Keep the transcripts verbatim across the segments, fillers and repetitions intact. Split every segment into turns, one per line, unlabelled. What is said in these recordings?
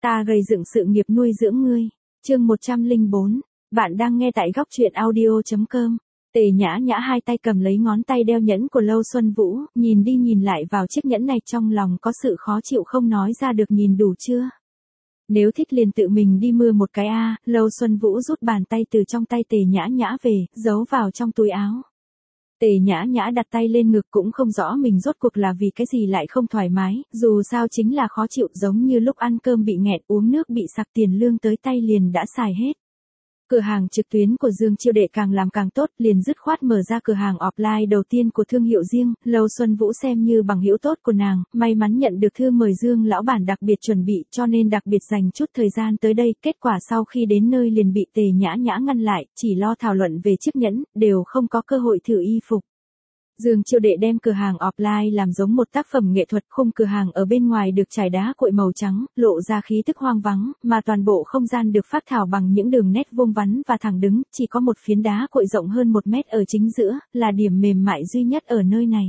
Ta gây dựng sự nghiệp nuôi dưỡng ngươi. Chương một trăm lẻ bốn. Bạn đang nghe tại góc truyện audio chấm com. Tề Nhã Nhã hai tay cầm lấy ngón tay đeo nhẫn của Lâu Xuân Vũ, nhìn đi nhìn lại vào chiếc nhẫn này, trong lòng có sự khó chịu không nói ra được. Nhìn đủ chưa? Nếu thích liền tự mình đi mưa một cái a. Lâu Xuân Vũ rút bàn tay từ trong tay Tề Nhã Nhã về, giấu vào trong túi áo. Tề Nhã Nhã đặt tay lên ngực, cũng không rõ mình rốt cuộc là vì cái gì lại không thoải mái, dù sao chính là khó chịu, giống như lúc ăn cơm bị nghẹn, uống nước bị sặc, tiền lương tới tay liền đã xài hết. Cửa hàng trực tuyến của Dương Chiêu Đệ càng làm càng tốt, liền dứt khoát mở ra cửa hàng offline đầu tiên của thương hiệu riêng. Lâu Xuân Vũ xem như bằng hữu tốt của nàng, may mắn nhận được thư mời Dương lão bản đặc biệt chuẩn bị, cho nên đặc biệt dành chút thời gian tới đây. Kết quả sau khi đến nơi liền bị Tề Nhã Nhã ngăn lại, chỉ lo thảo luận về chiếc nhẫn, đều không có cơ hội thử y phục. Dương Chiêu Đệ đem cửa hàng offline làm giống một tác phẩm nghệ thuật, khung cửa hàng ở bên ngoài được trải đá cuội màu trắng, lộ ra khí tức hoang vắng, mà toàn bộ không gian được phác thảo bằng những đường nét vuông vắn và thẳng đứng, chỉ có một phiến đá cuội rộng hơn một mét ở chính giữa, là điểm mềm mại duy nhất ở nơi này.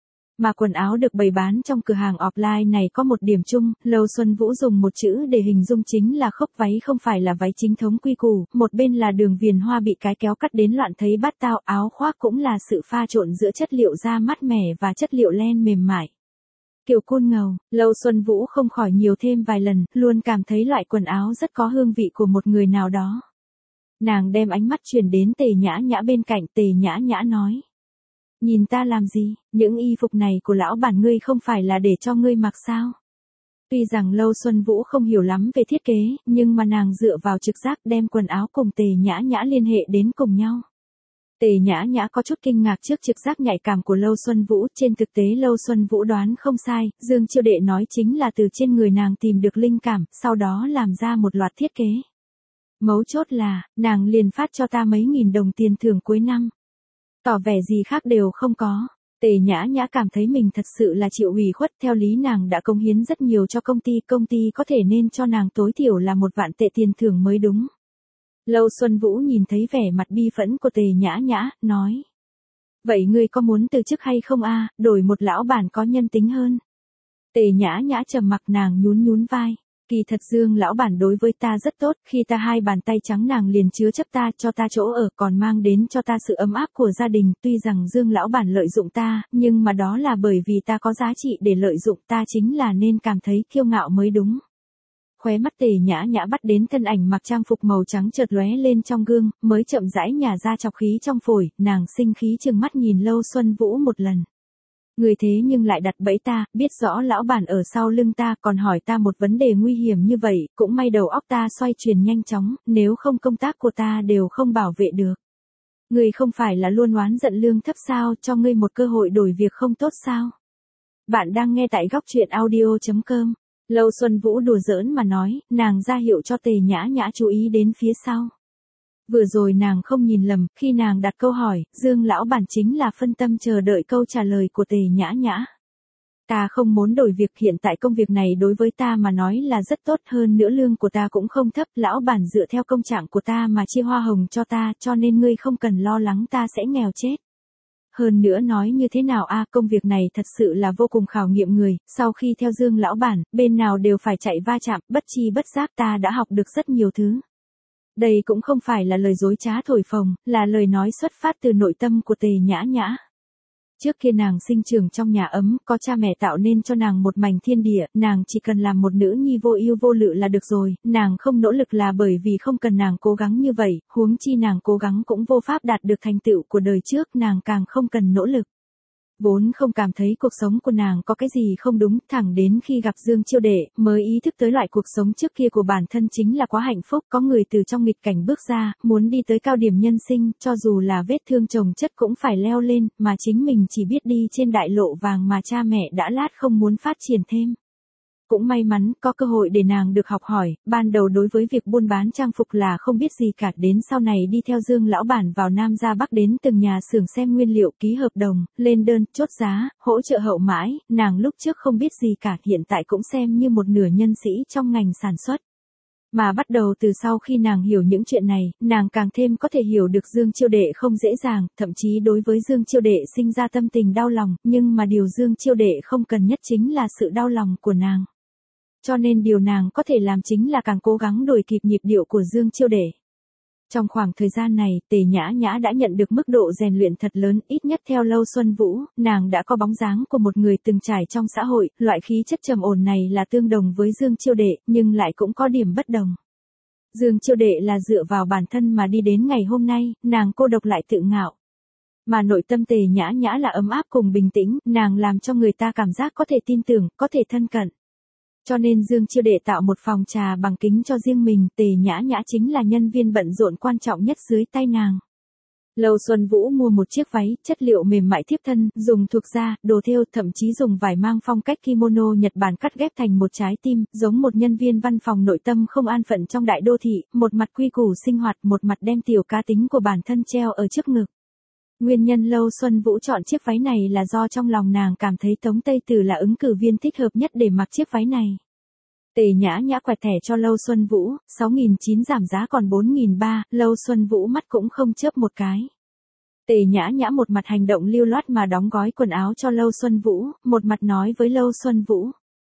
Mà quần áo được bày bán trong cửa hàng offline này có một điểm chung, Lâu Xuân Vũ dùng một chữ để hình dung, chính là khốc váy không phải là váy chính thống quy củ, một bên là đường viền hoa bị cái kéo cắt đến loạn thấy bát tao, áo khoác cũng là sự pha trộn giữa chất liệu da mát mẻ và chất liệu len mềm mại. Kiểu cool ngầu, Lâu Xuân Vũ không khỏi nhiều thêm vài lần, luôn cảm thấy loại quần áo rất có hương vị của một người nào đó. Nàng đem ánh mắt chuyển đến Tề Nhã Nhã bên cạnh. Tề Nhã Nhã nói: Nhìn ta làm gì, những y phục này của lão bản ngươi không phải là để cho ngươi mặc sao? Tuy rằng Lâu Xuân Vũ không hiểu lắm về thiết kế, nhưng mà nàng dựa vào trực giác đem quần áo cùng Tề Nhã Nhã liên hệ đến cùng nhau. Tề Nhã Nhã có chút kinh ngạc trước trực giác nhạy cảm của Lâu Xuân Vũ, trên thực tế Lâu Xuân Vũ đoán không sai, Dương Chiêu Đệ nói chính là từ trên người nàng tìm được linh cảm, sau đó làm ra một loạt thiết kế. Mấu chốt là, nàng liền phát cho ta mấy nghìn đồng tiền thưởng cuối năm. Tỏ vẻ gì khác đều không có. Tề Nhã Nhã cảm thấy mình thật sự là chịu ủy khuất, theo lý nàng đã cống hiến rất nhiều cho công ty, công ty có thể nên cho nàng tối thiểu là một vạn tệ tiền thưởng mới đúng. Lâu Xuân Vũ nhìn thấy vẻ mặt bi phẫn của Tề Nhã Nhã, nói: Vậy ngươi có muốn từ chức hay không a, đổi một lão bản có nhân tính hơn. Tề Nhã Nhã trầm mặc, nàng nhún nhún vai. Kỳ thật Dương lão bản đối với ta rất tốt, khi ta hai bàn tay trắng nàng liền chứa chấp ta, cho ta chỗ ở, còn mang đến cho ta sự ấm áp của gia đình. Tuy rằng Dương lão bản lợi dụng ta, nhưng mà đó là bởi vì ta có giá trị để lợi dụng, ta chính là nên cảm thấy kiêu ngạo mới đúng. Khóe mắt Tề Nhã Nhã bắt đến thân ảnh mặc trang phục màu trắng chợt lóe lên trong gương, mới chậm rãi nhả ra chọc khí trong phổi, nàng sinh khí trừng mắt nhìn Lâu Xuân Vũ một lần. Người thế nhưng lại đặt bẫy ta, biết rõ lão bản ở sau lưng ta, còn hỏi ta một vấn đề nguy hiểm như vậy, cũng may đầu óc ta xoay chuyển nhanh chóng, nếu không công tác của ta đều không bảo vệ được. Người không phải là luôn oán giận lương thấp sao, cho ngươi một cơ hội đổi việc không tốt sao? Bạn đang nghe tại góc truyện audio chấm com. Lâu Xuân Vũ đùa giỡn mà nói, nàng ra hiệu cho Tề Nhã Nhã chú ý đến phía sau. Vừa rồi nàng không nhìn lầm, khi nàng đặt câu hỏi, Dương lão bản chính là phân tâm chờ đợi câu trả lời của Tề Nhã Nhã. Ta không muốn đổi việc, hiện tại công việc này đối với ta mà nói là rất tốt, hơn nữa lương của ta cũng không thấp, lão bản dựa theo công trạng của ta mà chia hoa hồng cho ta, cho nên ngươi không cần lo lắng ta sẽ nghèo chết. Hơn nữa nói như thế nào a, công việc này thật sự là vô cùng khảo nghiệm người, sau khi theo Dương lão bản, bên nào đều phải chạy va chạm, bất chi bất giác ta đã học được rất nhiều thứ. Đây cũng không phải là lời dối trá thổi phồng, là lời nói xuất phát từ nội tâm của Tề Nhã Nhã. Trước kia nàng sinh trưởng trong nhà ấm, có cha mẹ tạo nên cho nàng một mảnh thiên địa, nàng chỉ cần làm một nữ nhi vô ưu vô lự là được rồi, nàng không nỗ lực là bởi vì không cần nàng cố gắng như vậy, huống chi nàng cố gắng cũng vô pháp đạt được thành tựu của đời trước, nàng càng không cần nỗ lực. Vốn không cảm thấy cuộc sống của nàng có cái gì không đúng, thẳng đến khi gặp Dương Chiêu Đệ, mới ý thức tới loại cuộc sống trước kia của bản thân chính là quá hạnh phúc, có người từ trong nghịch cảnh bước ra, muốn đi tới cao điểm nhân sinh, cho dù là vết thương chồng chất cũng phải leo lên, mà chính mình chỉ biết đi trên đại lộ vàng mà cha mẹ đã lát không muốn phát triển thêm. Cũng may mắn, có cơ hội để nàng được học hỏi, ban đầu đối với việc buôn bán trang phục là không biết gì cả, đến sau này đi theo Dương lão bản vào Nam ra Bắc, đến từng nhà xưởng xem nguyên liệu, ký hợp đồng, lên đơn, chốt giá, hỗ trợ hậu mãi, nàng lúc trước không biết gì cả, hiện tại cũng xem như một nửa nhân sĩ trong ngành sản xuất. Mà bắt đầu từ sau khi nàng hiểu những chuyện này, nàng càng thêm có thể hiểu được Dương Chiêu Đệ không dễ dàng, thậm chí đối với Dương Chiêu Đệ sinh ra tâm tình đau lòng, nhưng mà điều Dương Chiêu Đệ không cần nhất chính là sự đau lòng của nàng. Cho nên điều nàng có thể làm chính là càng cố gắng đuổi kịp nhịp điệu của Dương Chiêu Đệ. Trong khoảng thời gian này, Tề Nhã Nhã đã nhận được mức độ rèn luyện thật lớn, ít nhất theo Lâu Xuân Vũ, nàng đã có bóng dáng của một người từng trải trong xã hội, loại khí chất trầm ổn này là tương đồng với Dương Chiêu Đệ, nhưng lại cũng có điểm bất đồng. Dương Chiêu Đệ là dựa vào bản thân mà đi đến ngày hôm nay, nàng cô độc lại tự ngạo. Mà nội tâm Tề Nhã Nhã là ấm áp cùng bình tĩnh, nàng làm cho người ta cảm giác có thể tin tưởng, có thể thân cận. Cho nên Dương Chiêu Đệ tạo một phòng trà bằng kính cho riêng mình, Tề Nhã Nhã chính là nhân viên bận rộn quan trọng nhất dưới tay nàng. Lâu Xuân Vũ mua một chiếc váy, chất liệu mềm mại thiếp thân, dùng thuộc da, đồ thêu, thậm chí dùng vải mang phong cách kimono Nhật Bản cắt ghép thành một trái tim, giống một nhân viên văn phòng nội tâm không an phận trong đại đô thị, một mặt quy củ sinh hoạt, một mặt đem tiểu cá tính của bản thân treo ở trước ngực. Nguyên nhân Lâu Xuân Vũ chọn chiếc váy này là do trong lòng nàng cảm thấy Tống Tây Tử là ứng cử viên thích hợp nhất để mặc chiếc váy này. Tề Nhã Nhã quẹt thẻ cho Lâu Xuân Vũ, sáu nghìn chín trăm giảm giá còn bốn nghìn ba trăm, Lâu Xuân Vũ mắt cũng không chớp một cái. Tề Nhã Nhã một mặt hành động lưu loát mà đóng gói quần áo cho Lâu Xuân Vũ, một mặt nói với Lâu Xuân Vũ.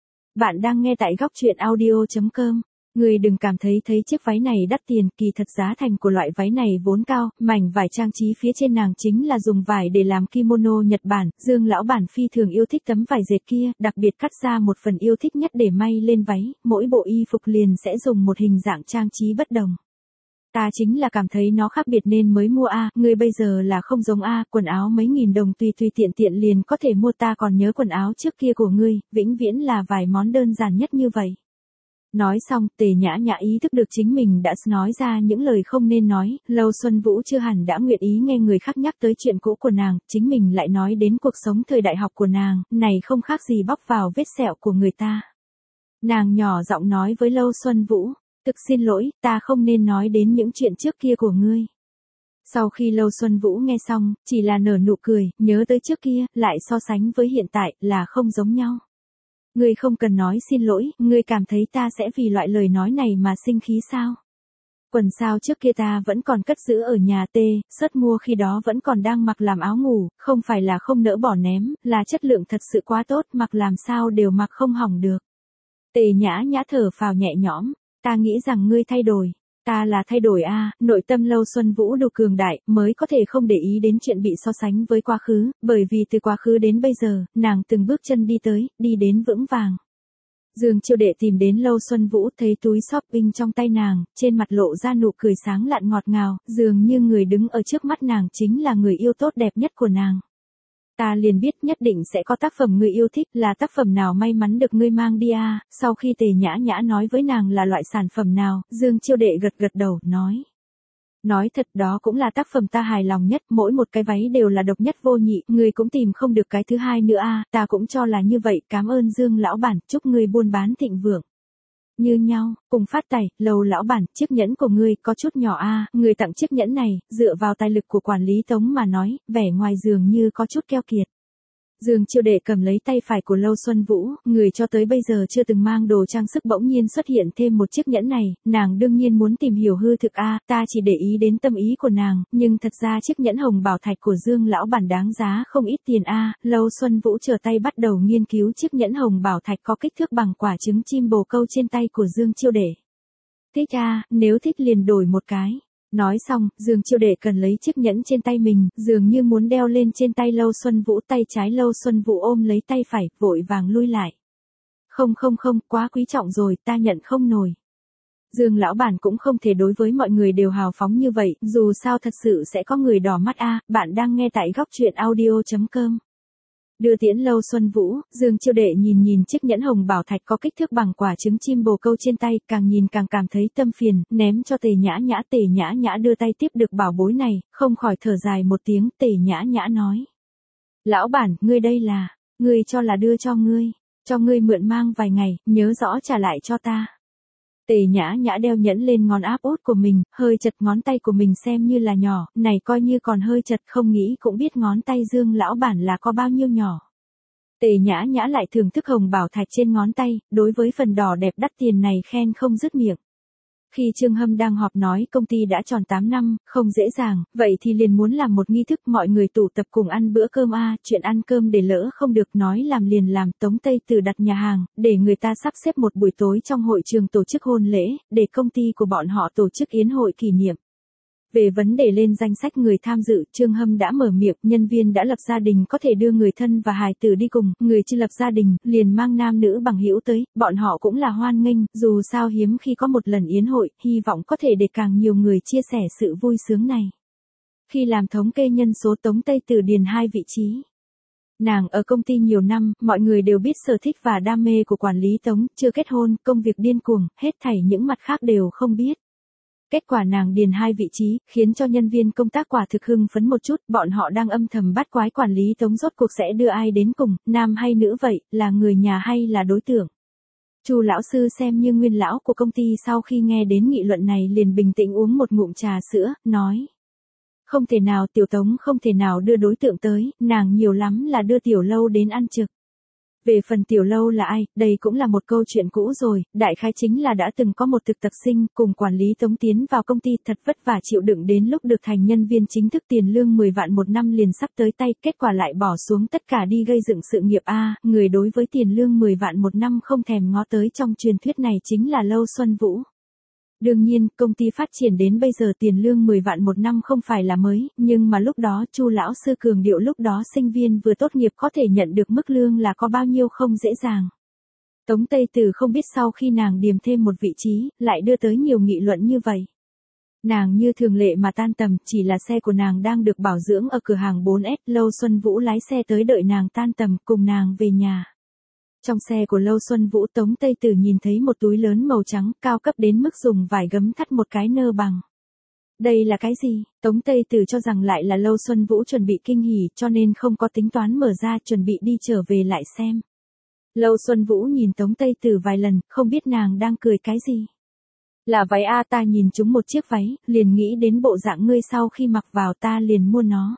Bạn đang nghe tại góc truyện audio chấm com. Người đừng cảm thấy thấy chiếc váy này đắt tiền, kỳ thật giá thành của loại váy này vốn cao, mảnh vải trang trí phía trên nàng chính là dùng vải để làm kimono Nhật Bản, Dương lão bản phi thường yêu thích tấm vải dệt kia, đặc biệt cắt ra một phần yêu thích nhất để may lên váy, mỗi bộ y phục liền sẽ dùng một hình dạng trang trí bất đồng. Ta chính là cảm thấy nó khác biệt nên mới mua a, ngươi bây giờ là không giống a, quần áo mấy nghìn đồng tùy tùy tiện tiện liền có thể mua, ta còn nhớ quần áo trước kia của ngươi, vĩnh viễn là vài món đơn giản nhất như vậy. Nói xong, Tề Nhã Nhã ý thức được chính mình đã nói ra những lời không nên nói, Lâu Xuân Vũ chưa hẳn đã nguyện ý nghe người khác nhắc tới chuyện cũ của nàng, chính mình lại nói đến cuộc sống thời đại học của nàng, này không khác gì bóc vào vết sẹo của người ta. Nàng nhỏ giọng nói với Lâu Xuân Vũ, thực xin lỗi, ta không nên nói đến những chuyện trước kia của ngươi. Sau khi Lâu Xuân Vũ nghe xong, chỉ là nở nụ cười, nhớ tới trước kia, lại so sánh với hiện tại, là không giống nhau. Ngươi không cần nói xin lỗi, ngươi cảm thấy ta sẽ vì loại lời nói này mà sinh khí sao? Quần sao trước kia ta vẫn còn cất giữ ở nhà tê, sớt mua khi đó vẫn còn đang mặc làm áo ngủ, không phải là không nỡ bỏ ném, là chất lượng thật sự quá tốt, mặc làm sao đều mặc không hỏng được. Tề Nhã Nhã thở phào nhẹ nhõm, ta nghĩ rằng ngươi thay đổi. Ta là thay đổi a, à, nội tâm Lâu Xuân Vũ đủ cường đại, mới có thể không để ý đến chuyện bị so sánh với quá khứ, bởi vì từ quá khứ đến bây giờ, nàng từng bước chân đi tới, đi đến vững vàng. Dương Chiêu Đệ tìm đến Lâu Xuân Vũ, thấy túi shopping trong tay nàng, trên mặt lộ ra nụ cười sáng lạn ngọt ngào, dường như người đứng ở trước mắt nàng chính là người yêu tốt đẹp nhất của nàng. Ta liền biết nhất định sẽ có tác phẩm ngươi yêu thích, là tác phẩm nào may mắn được ngươi mang đi à, sau khi Tề Nhã Nhã nói với nàng là loại sản phẩm nào, Dương Chiêu Đệ gật gật đầu, nói. Nói thật đó cũng là tác phẩm ta hài lòng nhất, mỗi một cái váy đều là độc nhất vô nhị, ngươi cũng tìm không được cái thứ hai nữa à, ta cũng cho là như vậy, cảm ơn Dương lão bản, chúc ngươi buôn bán thịnh vượng. Như nhau, cùng phát tài, Lâu lão bản, chiếc nhẫn của ngươi có chút nhỏ a, à, ngươi tặng chiếc nhẫn này, dựa vào tài lực của quản lý Tống mà nói, vẻ ngoài dường như có chút keo kiệt. Dương Chiêu Đệ cầm lấy tay phải của Lâu Xuân Vũ, người cho tới bây giờ chưa từng mang đồ trang sức bỗng nhiên xuất hiện thêm một chiếc nhẫn này, nàng đương nhiên muốn tìm hiểu hư thực a, à, ta chỉ để ý đến tâm ý của nàng, nhưng thật ra chiếc nhẫn hồng bảo thạch của Dương lão bản đáng giá không ít tiền a, à. Lâu Xuân Vũ trở tay bắt đầu nghiên cứu chiếc nhẫn hồng bảo thạch có kích thước bằng quả trứng chim bồ câu trên tay của Dương Chiêu Đệ. Thích a, à, nếu thích liền đổi một cái. Nói xong, Dương Chiêu Đệ cần lấy chiếc nhẫn trên tay mình, dường như muốn đeo lên trên tay Lâu Xuân Vũ, tay trái Lâu Xuân Vũ ôm lấy tay phải, vội vàng lui lại. Không không không, quá quý trọng rồi, ta nhận không nổi. Dương lão bản cũng không thể đối với mọi người đều hào phóng như vậy, dù sao thật sự sẽ có người đỏ mắt a, à, bạn đang nghe tại góc truyện audio chấm com. Đưa tiễn Lâu Xuân Vũ, Dương Chiêu Đệ nhìn nhìn chiếc nhẫn hồng bảo thạch có kích thước bằng quả trứng chim bồ câu trên tay, càng nhìn càng cảm thấy tâm phiền, ném cho Tề Nhã Nhã. Tề Nhã Nhã đưa tay tiếp được bảo bối này, không khỏi thở dài một tiếng. Tề Nhã Nhã nói, lão bản, ngươi đây là, ngươi cho là đưa cho ngươi, cho ngươi mượn mang vài ngày, nhớ rõ trả lại cho ta. Tề Nhã Nhã đeo nhẫn lên ngón áp út của mình, hơi chật ngón tay của mình xem như là nhỏ, này coi như còn hơi chật, không nghĩ cũng biết ngón tay Dương lão bản là có bao nhiêu nhỏ. Tề Nhã Nhã lại thưởng thức hồng bảo thạch trên ngón tay, đối với phần đỏ đẹp đắt tiền này khen không dứt miệng. Khi Trương Hâm đang họp nói công ty đã tròn tám năm, không dễ dàng, vậy thì liền muốn làm một nghi thức mọi người tụ tập cùng ăn bữa cơm a, chuyện ăn cơm để lỡ không được nói làm liền làm. Tống Tây Từ đặt nhà hàng, để người ta sắp xếp một buổi tối trong hội trường tổ chức hôn lễ, để công ty của bọn họ tổ chức yến hội kỷ niệm. Về vấn đề lên danh sách người tham dự, Trương Hâm đã mở miệng, nhân viên đã lập gia đình có thể đưa người thân và hài tử đi cùng, người chưa lập gia đình, liền mang nam nữ bằng hữu tới, bọn họ cũng là hoan nghênh, dù sao hiếm khi có một lần yến hội, hy vọng có thể để càng nhiều người chia sẻ sự vui sướng này. Khi làm thống kê nhân số, Tống Tây Từ điền hai vị trí. Nàng ở công ty nhiều năm, mọi người đều biết sở thích và đam mê của quản lý Tống, chưa kết hôn, công việc điên cuồng, hết thảy những mặt khác đều không biết. Kết quả nàng điền hai vị trí, khiến cho nhân viên công tác quả thực hưng phấn một chút, bọn họ đang âm thầm bắt quái quản lý Tống rốt cuộc sẽ đưa ai đến cùng, nam hay nữ vậy, là người nhà hay là đối tượng. Chu lão sư xem như nguyên lão của công ty sau khi nghe đến nghị luận này liền bình tĩnh uống một ngụm trà sữa, nói. Không thể nào, Tiểu Tống không thể nào đưa đối tượng tới, nàng nhiều lắm là đưa Tiểu Lâu đến ăn trực. Về phần Tiểu Lâu là ai, đây cũng là một câu chuyện cũ rồi, đại khái chính là đã từng có một thực tập sinh cùng quản lý Tống tiến vào công ty thật vất vả chịu đựng đến lúc được thành nhân viên chính thức tiền lương mười vạn một năm liền sắp tới tay, kết quả lại bỏ xuống tất cả đi gây dựng sự nghiệp a, người đối với tiền lương mười vạn một năm không thèm ngó tới trong truyền thuyết này chính là Lâu Xuân Vũ. Đương nhiên, công ty phát triển đến bây giờ tiền lương mười vạn một năm không phải là mới, nhưng mà lúc đó Chu lão sư cường điệu lúc đó sinh viên vừa tốt nghiệp có thể nhận được mức lương là có bao nhiêu không dễ dàng. Tống Tây Từ không biết sau khi nàng điềm thêm một vị trí, lại đưa tới nhiều nghị luận như vậy. Nàng như thường lệ mà tan tầm, chỉ là xe của nàng đang được bảo dưỡng ở cửa hàng bốn S, Lâu Xuân Vũ lái xe tới đợi nàng tan tầm, cùng nàng về nhà. Trong xe của Lâu Xuân Vũ, Tống Tây Từ nhìn thấy một túi lớn màu trắng, cao cấp đến mức dùng vải gấm thắt một cái nơ bằng. Đây là cái gì? Tống Tây Từ cho rằng lại là Lâu Xuân Vũ chuẩn bị kinh hỉ, cho nên không có tính toán mở ra, chuẩn bị đi trở về lại xem. Lâu Xuân Vũ nhìn Tống Tây Từ vài lần, không biết nàng đang cười cái gì. Là váy a, ta nhìn chúng một chiếc váy, liền nghĩ đến bộ dạng ngươi sau khi mặc vào ta liền mua nó.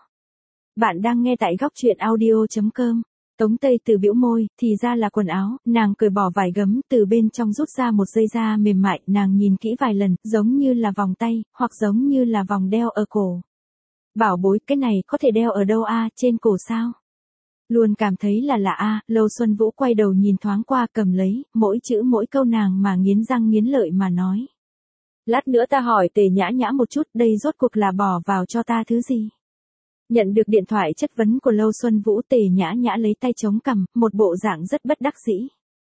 Bạn đang nghe tại góc truyện audio chấm com. Tống Tây Từ bĩu môi, thì ra là quần áo, nàng cởi bỏ vải gấm, từ bên trong rút ra một dây da mềm mại, nàng nhìn kỹ vài lần, giống như là vòng tay, hoặc giống như là vòng đeo ở cổ. Bảo bối, cái này có thể đeo ở đâu a, trên cổ sao? Luôn cảm thấy là lạ a, Lâu Xuân Vũ quay đầu nhìn thoáng qua cầm lấy, mỗi chữ mỗi câu nàng mà nghiến răng nghiến lợi mà nói. Lát nữa ta hỏi Tề Nhã Nhã một chút, đây rốt cuộc là bỏ vào cho ta thứ gì? Nhận được điện thoại chất vấn của Lâu Xuân Vũ, Tề Nhã Nhã lấy tay chống cằm, một bộ dạng rất bất đắc dĩ.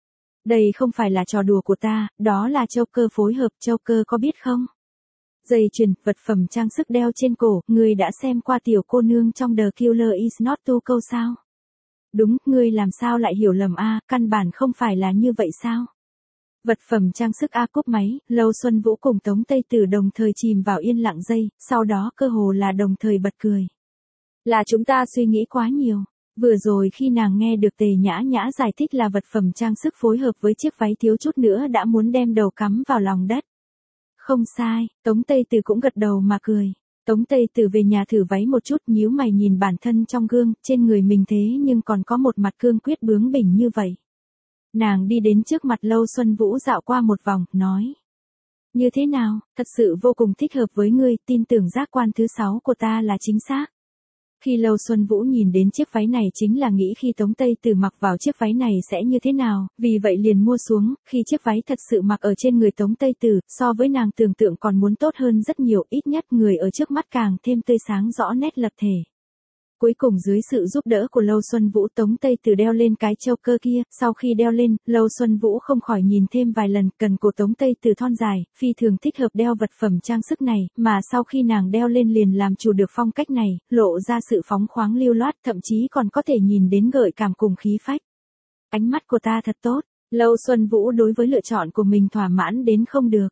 Đây không phải là trò đùa của ta, đó là châu cơ phối hợp, châu cơ có biết không? Dây chuyền, vật phẩm trang sức đeo trên cổ, ngươi đã xem qua tiểu cô nương trong The Killer Is Not To câu sao? Đúng, ngươi làm sao lại hiểu lầm a, căn bản không phải là như vậy sao? Vật phẩm trang sức a, cúp máy, Lâu Xuân Vũ cùng Tống Tây Từ đồng thời chìm vào yên lặng giây, sau đó cơ hồ là đồng thời bật cười. Là chúng ta suy nghĩ quá nhiều. Vừa rồi khi nàng nghe được Tề Nhã Nhã giải thích là vật phẩm trang sức phối hợp với chiếc váy thiếu chút nữa đã muốn đem đầu cắm vào lòng đất. Không sai, Tống Tây Từ cũng gật đầu mà cười. Tống Tây Từ về nhà thử váy một chút, nhíu mày nhìn bản thân trong gương, trên người mình thế nhưng còn có một mặt cương quyết bướng bỉnh như vậy. Nàng đi đến trước mặt Lâu Xuân Vũ dạo qua một vòng, nói. Như thế nào, thật sự vô cùng thích hợp với ngươi, tin tưởng giác quan thứ sáu của ta là chính xác. Khi Lâu Xuân Vũ nhìn đến chiếc váy này chính là nghĩ khi Tống Tây Từ mặc vào chiếc váy này sẽ như thế nào, vì vậy liền mua xuống, khi chiếc váy thật sự mặc ở trên người Tống Tây Từ, so với nàng tưởng tượng còn muốn tốt hơn rất nhiều, ít nhất người ở trước mắt càng thêm tươi sáng rõ nét lập thể. Cuối cùng dưới sự giúp đỡ của Lâu Xuân Vũ, Tống Tây Từ đeo lên cái châu cơ kia, sau khi đeo lên, Lâu Xuân Vũ không khỏi nhìn thêm vài lần, cần cổ Tống Tây Từ thon dài, phi thường thích hợp đeo vật phẩm trang sức này, mà sau khi nàng đeo lên liền làm chủ được phong cách này, lộ ra sự phóng khoáng lưu loát, thậm chí còn có thể nhìn đến gợi cảm cùng khí phách. Ánh mắt của ta thật tốt, Lâu Xuân Vũ đối với lựa chọn của mình thỏa mãn đến không được.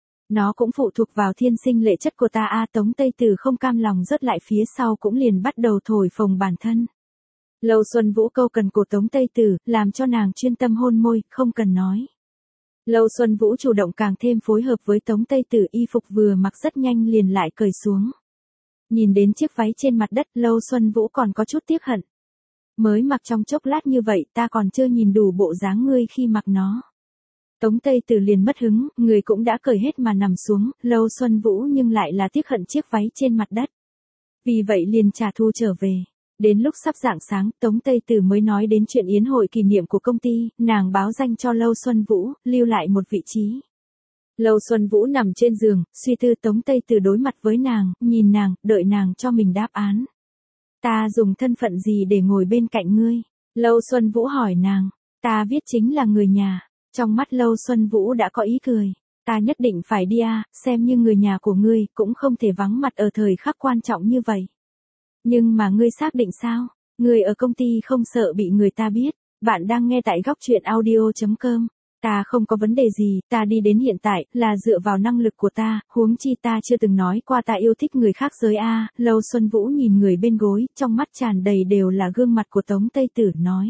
Nó cũng phụ thuộc vào thiên sinh lệ chất của ta a, Tống Tây Từ không cam lòng rớt lại phía sau cũng liền bắt đầu thổi phồng bản thân. Lâu Xuân Vũ câu cần cổ Tống Tây Từ, làm cho nàng chuyên tâm hôn môi, không cần nói. Lâu Xuân Vũ chủ động càng thêm phối hợp với Tống Tây Từ, y phục vừa mặc rất nhanh liền lại cởi xuống. Nhìn đến chiếc váy trên mặt đất, Lâu Xuân Vũ còn có chút tiếc hận. Mới mặc trong chốc lát như vậy ta còn chưa nhìn đủ bộ dáng ngươi khi mặc nó. Tống Tây Tử liền mất hứng, người cũng đã cởi hết mà nằm xuống, Lâu Xuân Vũ nhưng lại là tiếc hận chiếc váy trên mặt đất. Vì vậy liền trả thù trở về. Đến lúc sắp rạng sáng, Tống Tây Tử mới nói đến chuyện yến hội kỷ niệm của công ty, nàng báo danh cho Lâu Xuân Vũ, lưu lại một vị trí. Lâu Xuân Vũ nằm trên giường, suy tư. Tống Tây Tử đối mặt với nàng, nhìn nàng, đợi nàng cho mình đáp án. Ta dùng thân phận gì để ngồi bên cạnh ngươi? Lâu Xuân Vũ hỏi nàng. Ta viết chính là người nhà. Trong mắt Lâu Xuân Vũ đã có ý cười. Ta nhất định phải đi à, xem như người nhà của ngươi, cũng không thể vắng mặt ở thời khắc quan trọng như vậy. Nhưng mà ngươi xác định sao? Ngươi ở công ty không sợ bị người ta biết. Bạn đang nghe tại góc truyện audio chấm com. Ta không có vấn đề gì, ta đi đến hiện tại, là dựa vào năng lực của ta, huống chi ta chưa từng nói qua ta yêu thích người khác giới a. Lâu Xuân Vũ nhìn người bên gối, trong mắt tràn đầy đều là gương mặt của Tống Tây Tử, nói.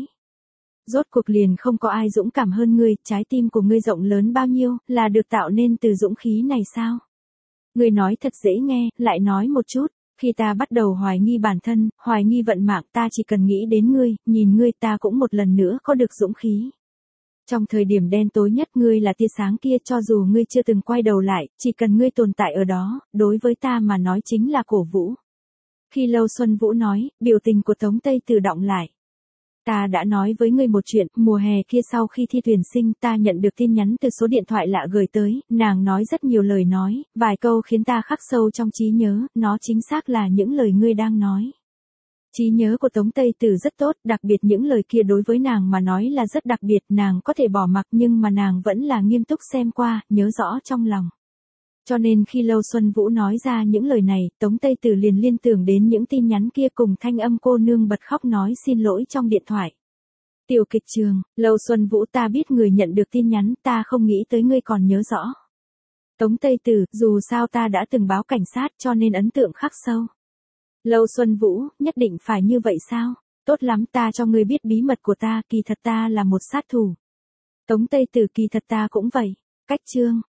Rốt cuộc liền không có ai dũng cảm hơn ngươi, trái tim của ngươi rộng lớn bao nhiêu, là được tạo nên từ dũng khí này sao? Ngươi nói thật dễ nghe, lại nói một chút. Khi ta bắt đầu hoài nghi bản thân, hoài nghi vận mạng, ta chỉ cần nghĩ đến ngươi, nhìn ngươi ta cũng một lần nữa có được dũng khí. Trong thời điểm đen tối nhất ngươi là tia sáng kia, cho dù ngươi chưa từng quay đầu lại, chỉ cần ngươi tồn tại ở đó, đối với ta mà nói chính là cổ vũ. Khi Lâu Xuân Vũ nói, biểu tình của Tống Tây Tử đọng lại. Ta đã nói với ngươi một chuyện, mùa hè kia sau khi thi tuyển sinh ta nhận được tin nhắn từ số điện thoại lạ gửi tới, nàng nói rất nhiều lời nói, vài câu khiến ta khắc sâu trong trí nhớ, nó chính xác là những lời ngươi đang nói. Trí nhớ của Tống Tây Tử rất tốt, đặc biệt những lời kia đối với nàng mà nói là rất đặc biệt, nàng có thể bỏ mặc nhưng mà nàng vẫn là nghiêm túc xem qua, nhớ rõ trong lòng. Cho nên khi Lâu Xuân Vũ nói ra những lời này, Tống Tây Tử liền liên tưởng đến những tin nhắn kia cùng thanh âm cô nương bật khóc nói xin lỗi trong điện thoại. Tiểu kịch trường, Lâu Xuân Vũ, ta biết người nhận được tin nhắn, ta không nghĩ tới ngươi còn nhớ rõ. Tống Tây Tử, dù sao ta đã từng báo cảnh sát cho nên ấn tượng khắc sâu. Lâu Xuân Vũ, nhất định phải như vậy sao? Tốt lắm, ta cho ngươi biết bí mật của ta, kỳ thật ta là một sát thủ. Tống Tây Tử, kỳ thật ta cũng vậy. Cách chương.